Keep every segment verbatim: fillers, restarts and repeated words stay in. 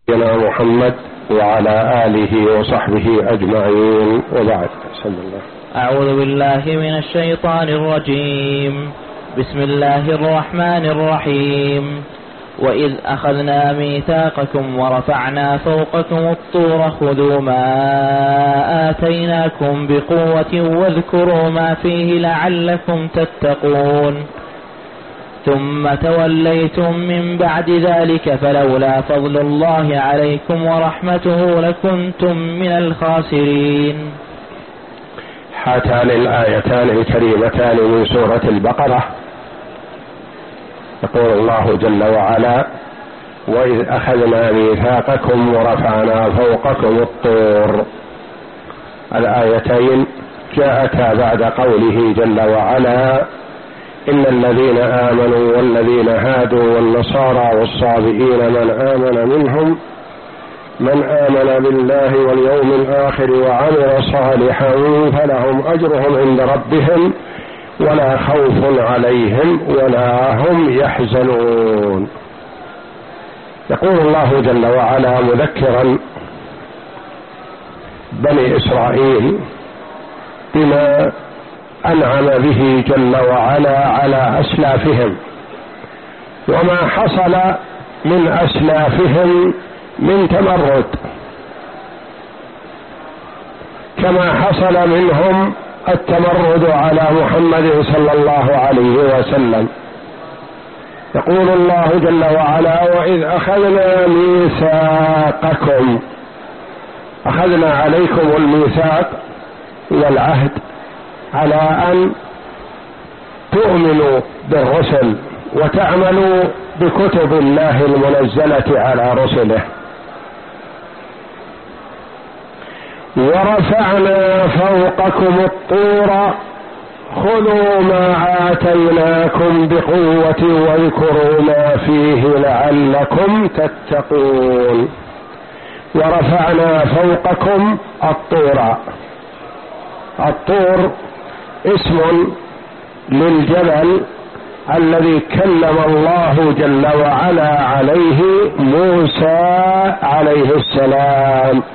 سيدنا محمد وعلى آله وصحبه أجمعين، وبعد. بسم الله. أعوذ بالله من الشيطان الرجيم. بسم الله الرحمن الرحيم. وإذ أخذنا ميثاقكم ورفعنا فوقكم الطور خذوا ما آتيناكم بقوة واذكروا ما فيه لعلكم تتقون ثم توليتم من بعد ذلك فلولا فضل الله عليكم ورحمته لكنتم من الخاسرين. هاتان الآيتان الكريمتان من سورة البقرة يقول الله جل وعلا: وإذ أخذنا ميثاقكم ورفعنا فوقكم الطور. الآيتين جاءتا بعد قوله جل وعلا: إن الذين آمنوا والذين هادوا والنصارى والصابئين من آمن منهم من آمن بالله واليوم الآخر وعمل صالحا فلهم أجرهم عند ربهم ولا خوف عليهم ولا هم يحزنون. يقول الله جل وعلا مذكرا بني إسرائيل بما أنعم به جل وعلا على أسلافهم وما حصل من أسلافهم من تمرد، كما حصل منهم التمرد على محمد صلى الله عليه وسلم. يقول الله جل وعلا: وإذ أخذنا ميثاقكم، أخذنا عليكم الميثاق والعهد على أن تؤمنوا بالرسل وتعملوا بكتب الله المنزلة على رسله. ورفعنا فوقكم الطور خذوا ما آتيناكم بقوة واذكروا ما فيه لعلكم تتقون. ورفعنا فوقكم الطور. الطور اسم للجبل الذي كلم الله جل وعلا عليه موسى عليه السلام.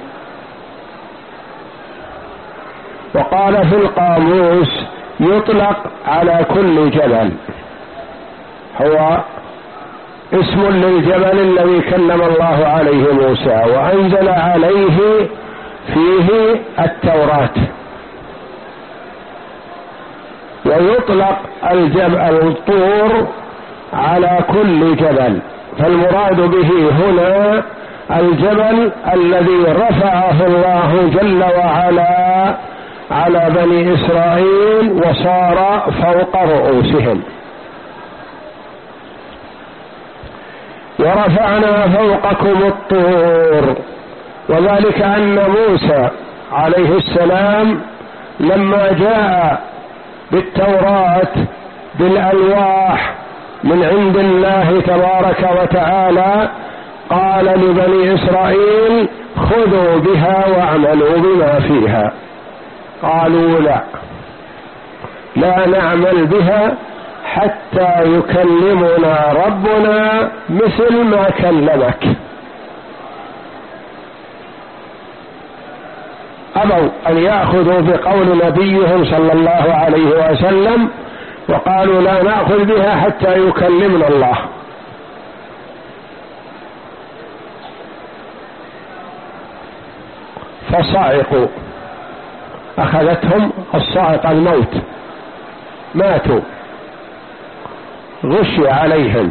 وقال في القاموس يطلق على كل جبل، هو اسم للجبل الذي كلم الله عليه موسى وأنزل عليه فيه التوراة. ويطلق الجبل الطور على كل جبل، فالمراد به هنا الجبل الذي رفعه الله جل وعلا على بني إسرائيل وصار فوق رؤوسهم. ورفعنا فوقكم الطور، وذلك أن موسى عليه السلام لما جاء بالتوراة بالألواح من عند الله تبارك وتعالى قال لبني إسرائيل: خذوا بها واعملوا بما فيها. قالوا: لا لا نعمل بها حتى يكلمنا ربنا مثل ما كلمك. أبوا أن يأخذوا بقول نبيهم صلى الله عليه وسلم، وقالوا: لا نأخذ بها حتى يكلمنا الله. فصعقوا، أخذتهم الصاعقة، الموت، ماتوا، غشي عليهم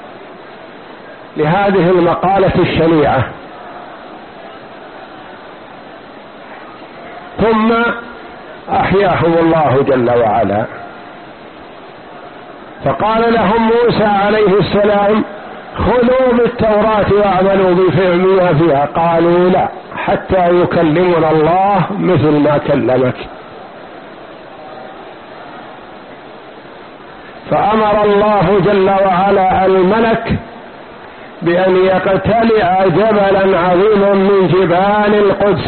لهذه المقالة الشنيعة. ثم أحياهم الله جل وعلا، فقال لهم موسى عليه السلام: خذوا بالتوراة واعملوا بما فيها. قالوا: لا حتى يكلمنا الله مثل ما كلمك. فأمر الله جل وعلا الملك بأن يقتلع جبلا عظيما من جبال القدس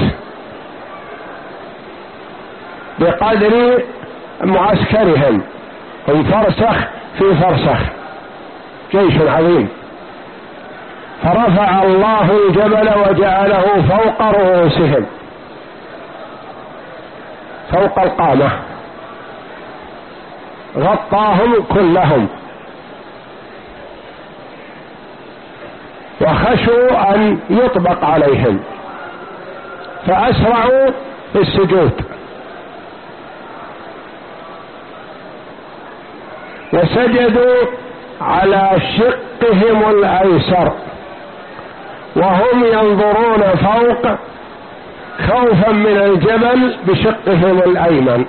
بقدر معسكرهم، هم فرسخ في فرسخ، جيش عظيم. فرفع الله الجبل وجعله فوق رؤوسهم، فوق القامة، غطاهم كلهم، وخشوا أن يطبق عليهم فأسرعوا في السجود، وسجدوا على شقهم الأيسر وهم ينظرون فوق خوفا من الجبل بشقهم الأيمن،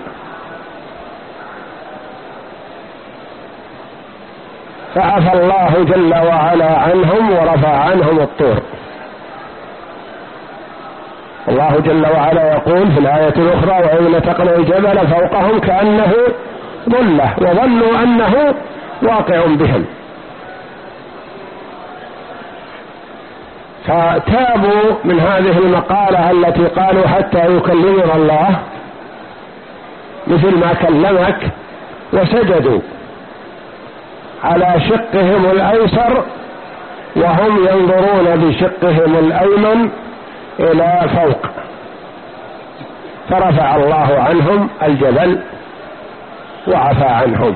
فعفى الله جل وعلا عنهم ورفع عنهم الطور. الله جل وعلا يقول في الآية الأخرى: وإذ نتقنا الجبل فوقهم كأنه ظلة وظنوا أنه واقع بهم، فتابوا من هذه المقالة التي قالوا حتى يكلمنا الله مثل ما كلمك، وسجدوا على شقهم الأيسر وهم ينظرون بشقهم الأيمن إلى فوق، فرفع الله عنهم الجبل وعفى عنهم،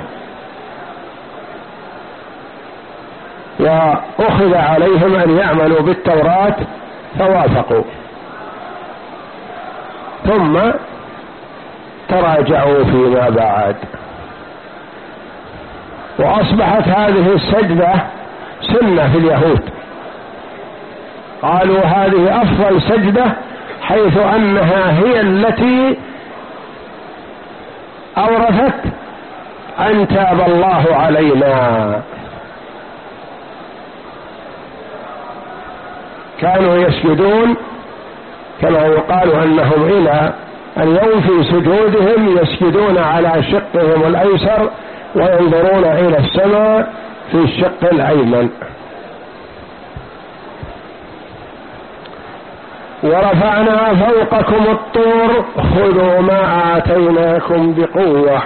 وأخذ عليهم أن يعملوا بالتوراة فوافقوا، ثم تراجعوا فيما بعد، وأصبحت هذه السجدة سنة في اليهود، قالوا هذه أفضل سجدة حيث أنها هي التي أورثت أن تاب الله علينا. كانوا يسجدون كما يقال أنهم إلى اليوم في سجودهم يسجدون على شقهم الأيسر وينظرون إلى السماء في الشق الأيمن. ورفعنا فوقكم الطور خذوا ما آتيناكم بقوة،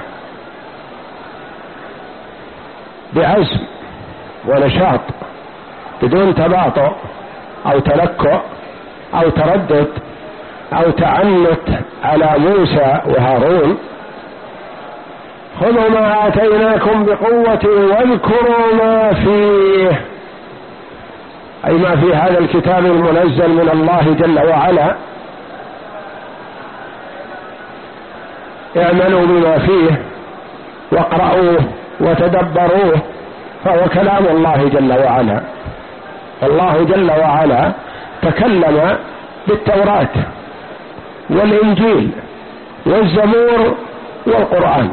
بعزم ونشاط بدون تباطؤ أو تلكؤ أو تردد أو تعنت على موسى وهارون. خذوا ما آتيناكم بقوة واذكروا ما فيه، أي ما في هذا الكتاب المنزل من الله جل وعلا، اعملوا بما فيه واقرأوه وتدبروه، فهو كلام الله جل وعلا. الله جل وعلا تكلم بالتوراة والإنجيل والزبور والقرآن،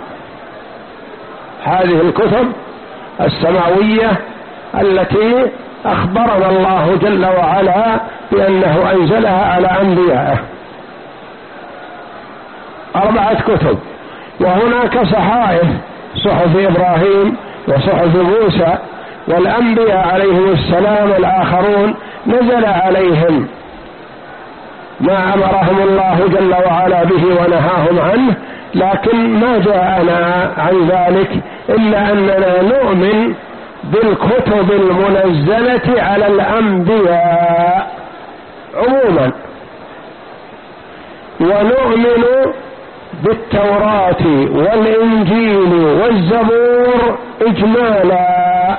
هذه الكتب السماوية التي أخبرنا الله جل وعلا بأنه أنزلها على أنبيائه، أربعة كتب، وهناك صحائف، صحف إبراهيم وصحف موسى، والأنبياء عليهم السلام الآخرون نزل عليهم ما أمرهم الله جل وعلا به ونهاهم عنه، لكن ما جاءنا عن ذلك إلا أننا نؤمن بالكتب المنزلة على الأنبياء عموما، ونؤمن بالتوراة والإنجيل والزبور إجمالا،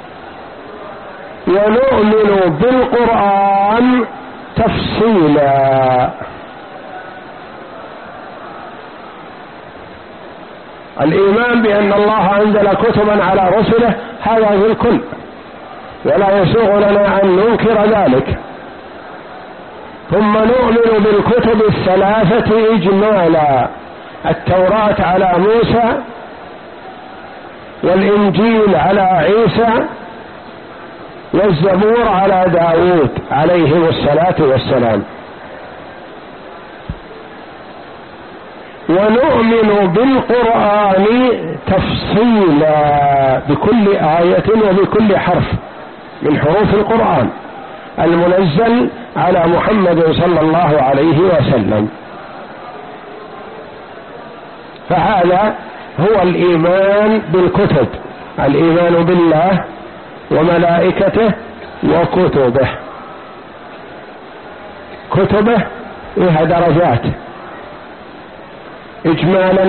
ونؤمن بالقرآن تفصيلا. الإيمان بأن الله أنزل كتبا على رسله هذا في الكل، ولا يسوغ لنا أن ننكر ذلك. ثم نؤمن بالكتب الثلاثة إجمالا، التوراة على موسى، والإنجيل على عيسى، والزبور على داود عليهم الصلاة والسلام. ونؤمن بالقرآن تفصيلا بكل آية وبكل حرف من حروف القرآن المنزل على محمد صلى الله عليه وسلم. فهذا هو الإيمان بالكتب، الإيمان بالله وملائكته وكتبه. كتبه لها درجات إجمالا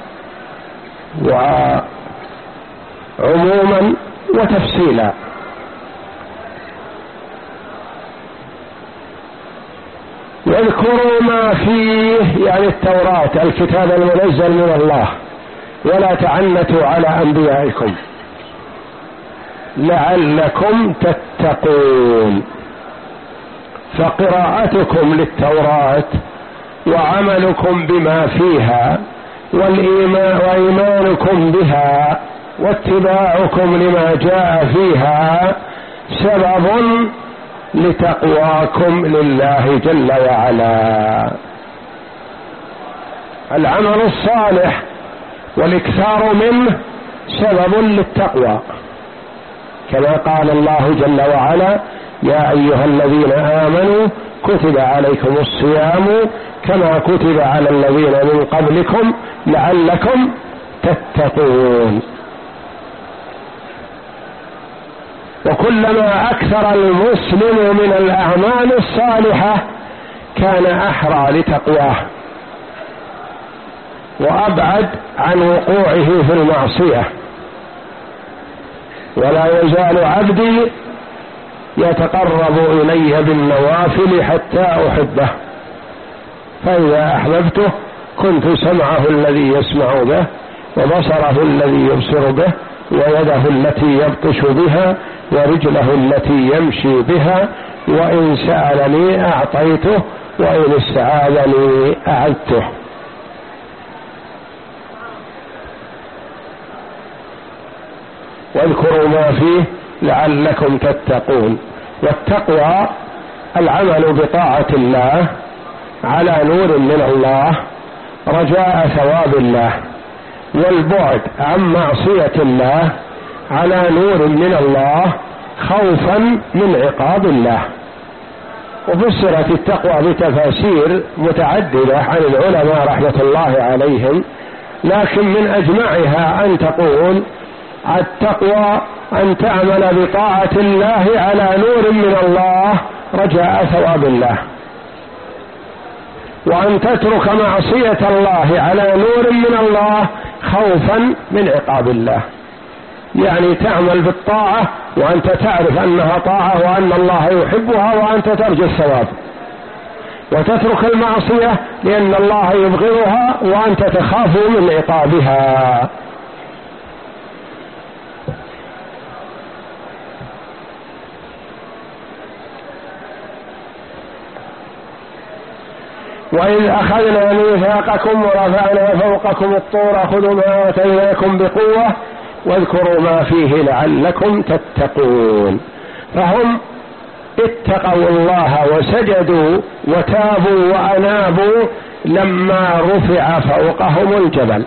وعموما وتفصيلا. واذكروا ما فيه يعني التوراة الكتاب المنزل من الله، ولا تعنتوا على أنبيائكم لعلكم تتقون. فقراءتكم للتوراة وعملكم بما فيها والإيمان وإيمانكم بها واتباعكم لما جاء فيها سبب لتقواكم لله جل وعلا. العمل الصالح والإكثار منه سبب للتقوى، كما قال الله جل وعلا: يا أيها الذين آمنوا كتب عليكم الصيام كما كتب على الذين من قبلكم لعلكم تتقون. وكلما أكثر المسلم من الأعمال الصالحة كان أحرى لتقواه وأبعد عن وقوعه في المعصية. ولا يزال عبدي يتقرب إلي بالنوافل حتى أحبه، فإذا أحببته كنت سمعه الذي يسمع به وبصره الذي يبصر به ويده التي يبطش بها ورجله التي يمشي بها، وإن سألني أعطيته وإن استعاذني أعذته. واذكروا ما فيه لعلكم تتقون. والتقوى العمل بطاعة الله على نور من الله رجاء ثواب الله، والبعد عن معصية الله على نور من الله خوفا من عقاب الله. وفسرت التقوى بتفاسير متعددة عن العلماء رحمة الله عليهم، لكن من أجمعها أن تقول التقوى أن تعمل بطاعة الله على نور من الله رجاء ثواب الله، وأن تترك معصية الله على نور من الله خوفا من عقاب الله. يعني تعمل بالطاعة وأنت تعرف أنها طاعة وأن الله يحبها وأنت ترجو الثواب، وتترك المعصية لأن الله يبغضها وأنت تخاف من عقابها. وإذ أخذنا ميثاقكم ورفعنا فوقكم الطور خذوا ما آتيناكم بقوة واذكروا ما فيه لعلكم تتقون. فهم اتقوا الله وسجدوا وتابوا وأنابوا لما رفع فوقهم الجبل.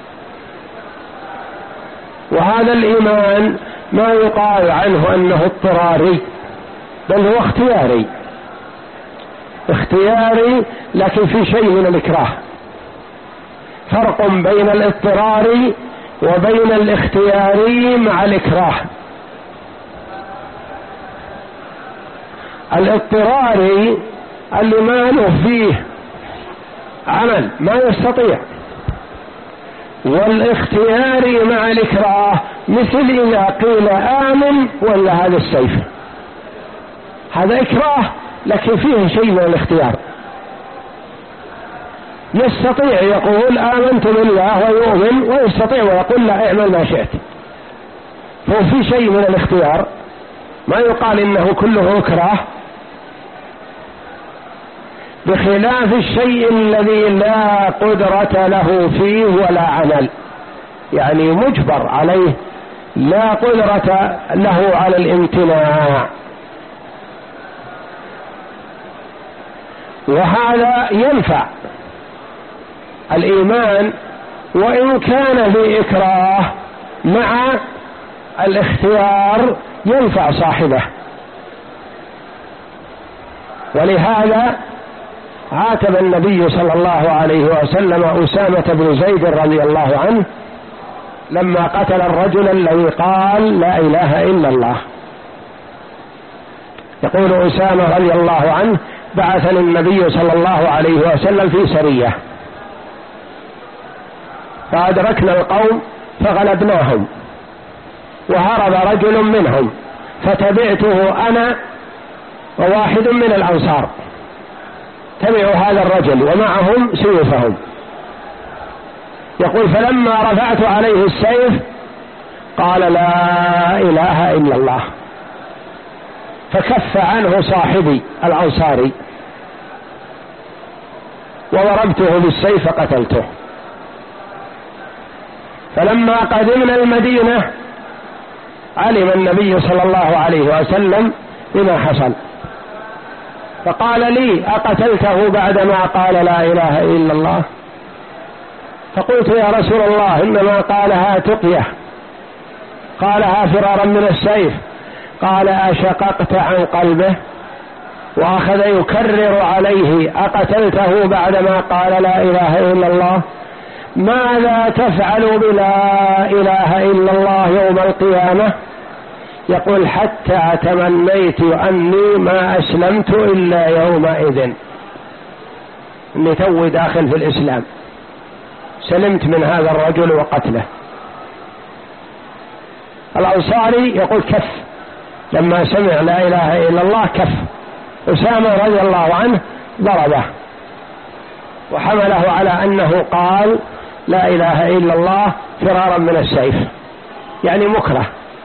وهذا الإيمان ما يقال عنه أنه اضطراري، بل هو اختياري اختياري لكن في شيء من الإكراه. فرق بين الاضطرار وبين الاختياري مع الإكراه. الاضطراري اللي ما له فيه عمل ما يستطيع، والاختياري مع الإكراه مثل إذا قيل آمن ولا هذا السيف، هذا إكراه لكن فيه شيء من الاختيار. يستطيع يقول آمنت بالله ويؤمن، ويستطيع ويقول لا اعمل ما شئت، فهو في شيء من الاختيار، ما يقال إنه كله إكراه، بخلاف الشيء الذي لا قدرة له فيه ولا عمل، يعني مجبر عليه لا قدرة له على الامتناع. وهذا ينفع الإيمان وإن كان بإكراه مع الاختيار ينفع صاحبه. ولهذا عاتب النبي صلى الله عليه وسلم أسامة بن زيد رضي الله عنه لما قتل الرجل الذي قال لا إله إلا الله، يقول أسامة رضي الله عنه: بعثني النبي صلى الله عليه وسلم في سرية فأدركنا القوم فغلبناهم وهرب رجل منهم فتبعته أنا وواحد من الأنصار، تبعوا هذا الرجل ومعهم سيوفهم. يقول: فلما رفعت عليه السيف قال: لا إله إلا الله، فكف عنه صاحبي الأنصاري وضربته بالسيف فقتلته. فلما قدمنا المدينة علم النبي صلى الله عليه وسلم بما حصل، فقال لي: أقتلته بعدما قال لا إله إلا الله؟ فقلت: يا رسول الله، إنما قالها تقية، قالها فرارا من السيف. قال: أشققت عن قلبه؟ وأخذ يكرر عليه: أقتلته بعدما قال لا إله إلا الله؟ ماذا تفعل بلا إله إلا الله يوم القيامة؟ يقول: حتى تمنيت أني ما أسلمت إلا يومئذ، إني توي داخل في الإسلام، سلمت من هذا الرجل وقتله. الأنصاري يقول: كف، لما سمع لا إله إلا الله كف. أسامة رضي الله عنه ضربه وحمله على أنه قال لا إله إلا الله فرارا من السيف، يعني مكره.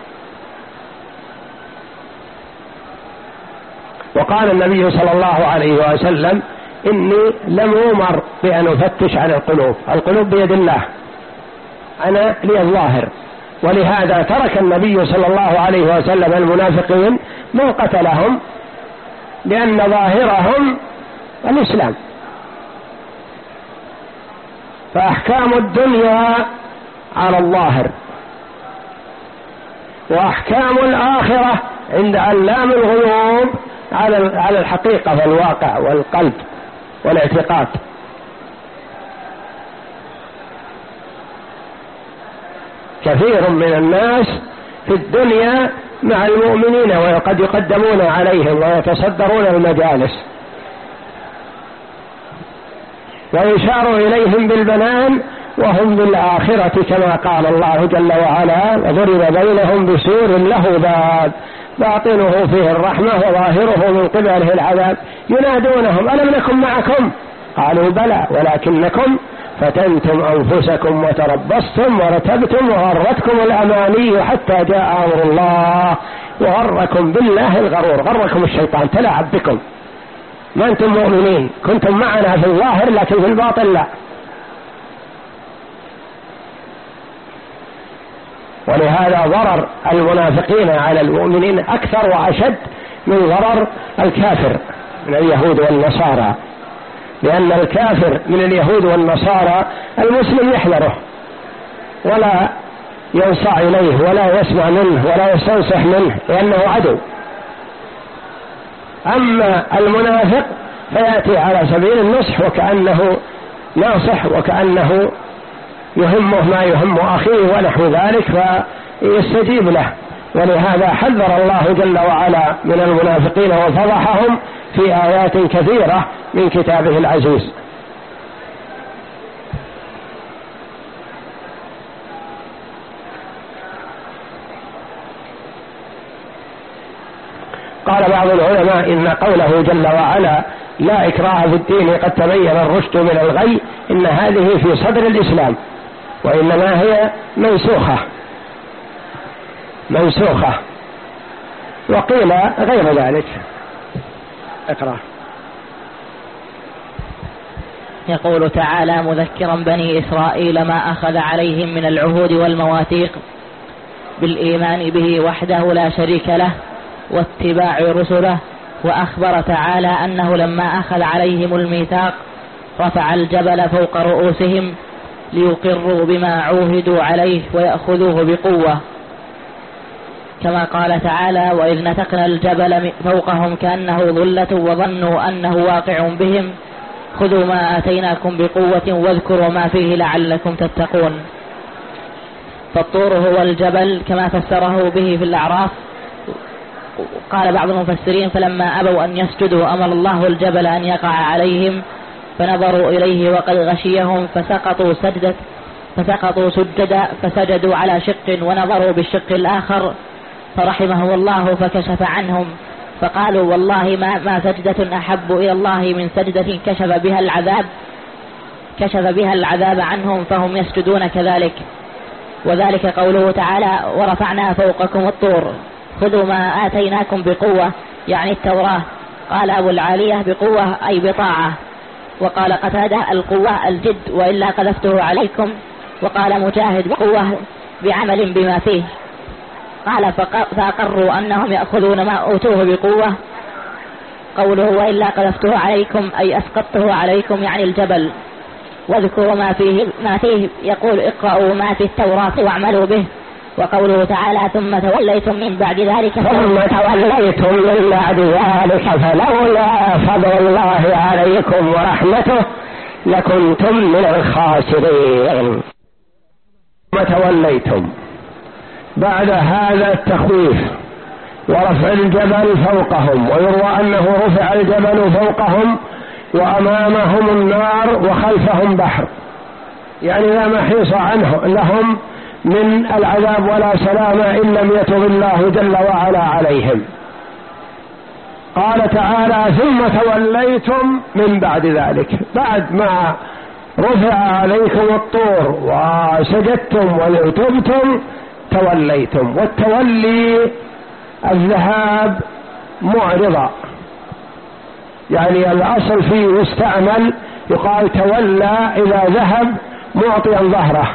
وقال النبي صلى الله عليه وسلم: إني لم أمر بأن أفتش عن القلوب، القلوب بيد الله، أنا لي الظاهر. ولهذا ترك النبي صلى الله عليه وسلم المنافقين ما قتلهم، لأن ظاهرهم الإسلام. فأحكام الدنيا على الظاهر، وأحكام الآخرة عند علام الغيوب على على الحقيقة والواقع والقلب والاعتقاد. كثير من الناس في الدنيا مع المؤمنين وقد يقدمون عليهم ويتصدرون المجالس ويشار إليهم بالبنان، وهم بالآخرة كما قال الله جل وعلا: وضرب بينهم بسور له باب باطنه فيه الرحمة وظاهره من قبله العذاب. ينادونهم: ألم نكن معكم؟ قالوا: بلى ولكنكم فتنتم أنفسكم وتربصتم ورتبتم وغرتكم الأماني حتى جاء أمر الله وغركم بالله الغرور، غركم الشيطان، تلاعب بكم، ما أنتم مؤمنين، كنتم معنا في الظاهر لكن في الباطن لا. ولهذا ضرر المنافقين على المؤمنين أكثر وأشد من ضرر الكافر من اليهود والنصارى، لأن الكافر من اليهود والنصارى المسلم يحذره ولا ينصاع إليه ولا يسمع منه ولا يستنصح منه لأنه عدو. أما المنافق فيأتي على سبيل النصح وكأنه ناصح وكأنه يهمه ما يهم أخيه ونحو ذلك فيستجيب له. ولهذا حذر الله جل وعلا من المنافقين وفضحهم في آيات كثيرة من كتابه العزيز. قال بعض العلماء إن قوله جل وعلا: لا إكراه في الدين قد تبين الرشد من الغي، إن هذه في صدر الإسلام، وإنما هي منسوخة منسوخة وقيل غير ذلك. اقرأ. يقول تعالى مذكرا بني إسرائيل ما أخذ عليهم من العهود والمواثيق بالإيمان به وحده لا شريك له واتباع رسله، وأخبر تعالى أنه لما أخذ عليهم الميثاق رفع الجبل فوق رؤوسهم ليقروا بما عوهدوا عليه ويأخذوه بقوة، كما قال تعالى: وإذ نتقنا الجبل فوقهم كأنه ظلة وظنوا أنه واقع بهم خذوا ما آتيناكم بقوة واذكروا ما فيه لعلكم تتقون. فالطور هو الجبل كما فسره به في الأعراف، قال بعض المفسرين فلما أبوا أن يسجدوا أمر الله الجبل أن يقع عليهم فنظروا إليه وقد غشيهم فسقطوا سجدة فسقطوا سجدا فسجدوا على شق ونظروا بالشق الآخر فرحمه الله فكشف عنهم فقالوا والله ما, ما سجدة أحب إلى الله من سجدة كشف بها العذاب كشف بها العذاب عنهم فهم يسجدون كذلك. وذلك قوله تعالى ورفعنا فوقكم الطور خذوا ما آتيناكم بقوة يعني التوراة. قال أبو العالية بقوة أي بطاعة. وقال قتادة القوة الجد وإلا قذفته عليكم. وقال مجاهد بقوة بعمل بما فيه. قال فأقروا أنهم يأخذون ما أوتوه بقوة. قوله وإلا قذفته عليكم أي أسقطته عليكم يعني الجبل. واذكروا ما فيه, ما فيه يقول اقرأوا ما في التوراة واعملوا به. وقوله تعالى ثم توليتم من بعد ذلك ثم توليتم من بعد ذلك فلولا فضل الله عليكم ورحمته لكنتم من الخاسرين. ثم توليتم بعد هذا التخويف ورفع الجبل فوقهم، ويروى أنه رفع الجبل فوقهم وأمامهم النار وخلفهم بحر، يعني لا محيص عنه لهم من العذاب ولا سلام إن لم يتب الله جل وعلا عليهم. قال تعالى ثم توليتم من بعد ذلك، بعد ما رفع عليكم الطور وسجدتم وتبتم توليتم. والتولي الذهاب معرضا، يعني الأصل فيه يستعمل يقال تولى إذا ذهب معطيا ظهره،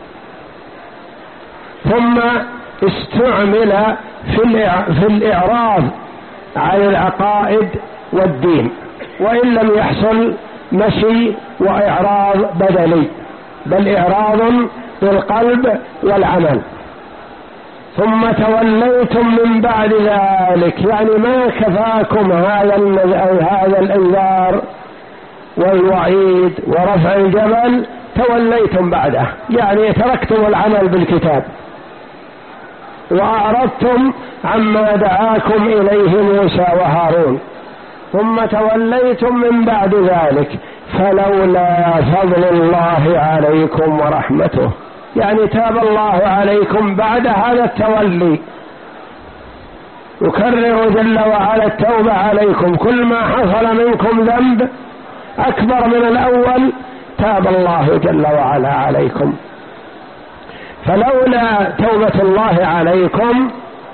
ثم استعمل في الإعراض عن العقائد والدين، وإن لم يحصل مشي وإعراض بدني بل إعراض بالقلب والعمل. ثم توليتم من بعد ذلك، يعني ما كفاكم هذا هذا الإنذار والوعيد ورفع الجبل، توليتم بعده، يعني تركتم العمل بالكتاب وأعرضتم عما دعاكم إليه موسى وهارون. ثم توليتم من بعد ذلك فلولا فضل الله عليكم ورحمته، يعني تاب الله عليكم بعد هذا التولي، يكرر جل وعلا التوبة عليكم، كل ما حصل منكم ذنب أكبر من الأول تاب الله جل وعلا عليكم. فلولا توبة الله عليكم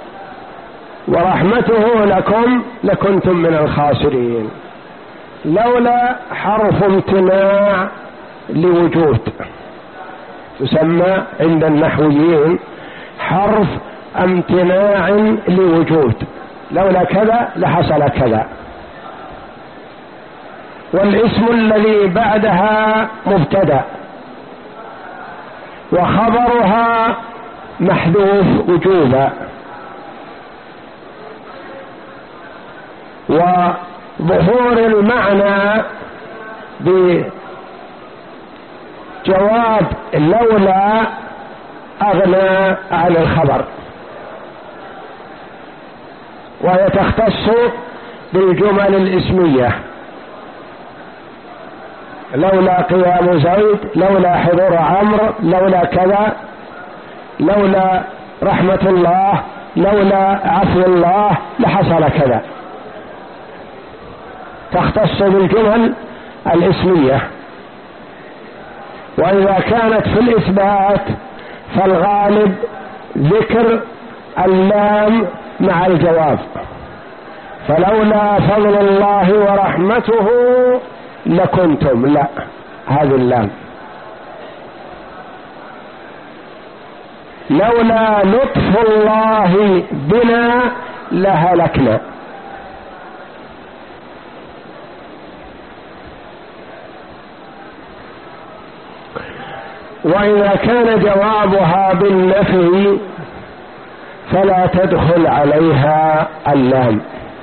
ورحمته لكم لكنتم من الخاسرين. لولا حرف امتناع لوجود، تسمى عند النحويين حرف امتناع لوجود، لولا كذا لحصل كذا. والاسم الذي بعدها مبتدأ وخبرها محذوف وجوبا، وظهور المعنى بجواب لولا أغنى عن الخبر، وهي تختص بالجمل الاسمية، لولا قيام زيد، لولا حضور عمرو، لولا كذا، لولا رحمة الله، لولا عفو الله لحصل كذا، تختص بالجمل الاسمية. وإذا كانت في الإثبات فالغالب ذكر اللام مع الجواب، فلولا فضل الله ورحمته لكنتم، لا هذه اللام. لولا لطف الله بنا لهلكنا، وإذا كان جوابها بالنفي فلا تدخل عليها اللام،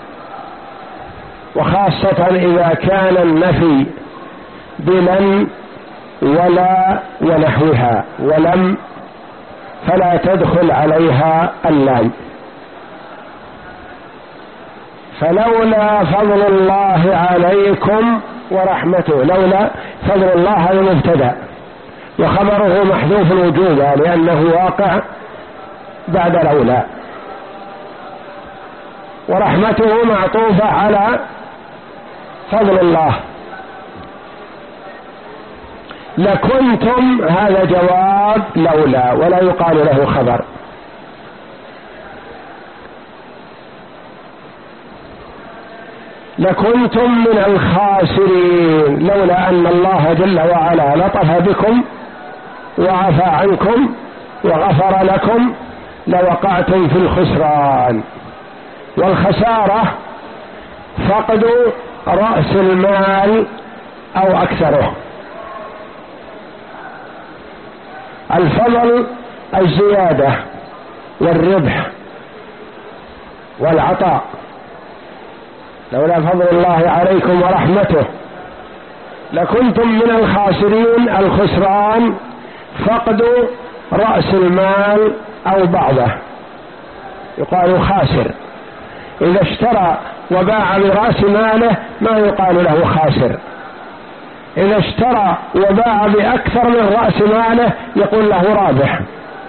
وخاصة إذا كان النفي بلن ولا ونحوها ولم فلا تدخل عليها اللام. فلولا فضل الله عليكم ورحمته، لولا فضل الله هذا مبتدأ وخبره محذوف وجوبا لأنه واقع بعد لولا، ورحمته معطوفة على فضل الله. لكنتم هذا جواب لولا ولا يقال له خبر. لكنتم من الخاسرين، لولا أن الله جل وعلا لطف بكم وعفى عنكم وغفر لكم لوقعتم في الخسران. والخسارة فقد رأس المال أو أكثره. الفضل الزيادة والربح والعطاء. لولا فضل الله عليكم ورحمته لكنتم من الخاسرين، الخسران فقد رأس المال أو بعضه، يقال خاسر. إذا اشترى وباع برأس ماله ما يقال له خاسر، إذا اشترى وباع بأكثر من رأس ماله يقول له رابح،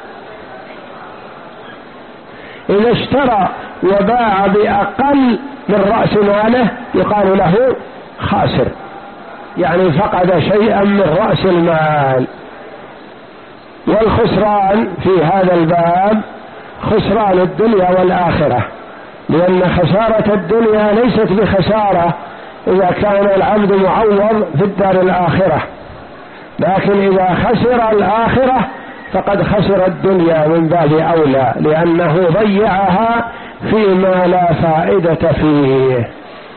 إذا اشترى وباع بأقل من رأس ماله يقال له خاسر، يعني فقد شيئا من رأس المال. والخسران في هذا الباب خسران الدنيا والآخرة، لأن خسارة الدنيا ليست بخسارة إذا كان العبد معوض في الدار الآخرة، لكن إذا خسر الآخرة فقد خسر الدنيا من باب أولى، لأنه ضيعها فيما لا فائدة فيه.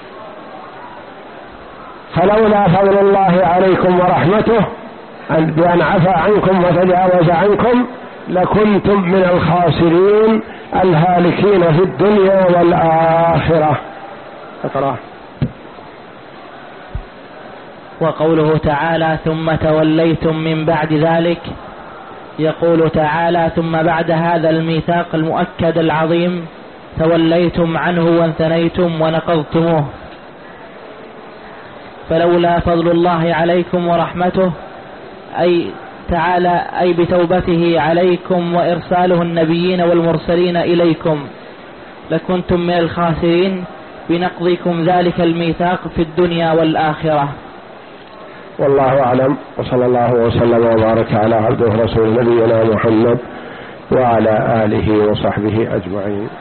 فلولا فضل الله عليكم ورحمته بأن عفى عنكم وتجاوز عنكم لكنتم من الخاسرين الهالكين في الدنيا والآخرة. اقرأ. وقوله تعالى ثم توليتم من بعد ذلك، يقول تعالى ثم بعد هذا الميثاق المؤكد العظيم توليتم عنه وانثنيتم ونقضتموه. فلولا فضل الله عليكم ورحمته أي تعالى أي بتوبته عليكم وإرساله النبيين والمرسلين إليكم لكنتم من الخاسرين بنقضكم ذلك الميثاق في الدنيا والآخرة. والله أعلم، وصلى الله وسلم وبارك على عبده ورسوله نبينا محمد وعلى آله وصحبه أجمعين.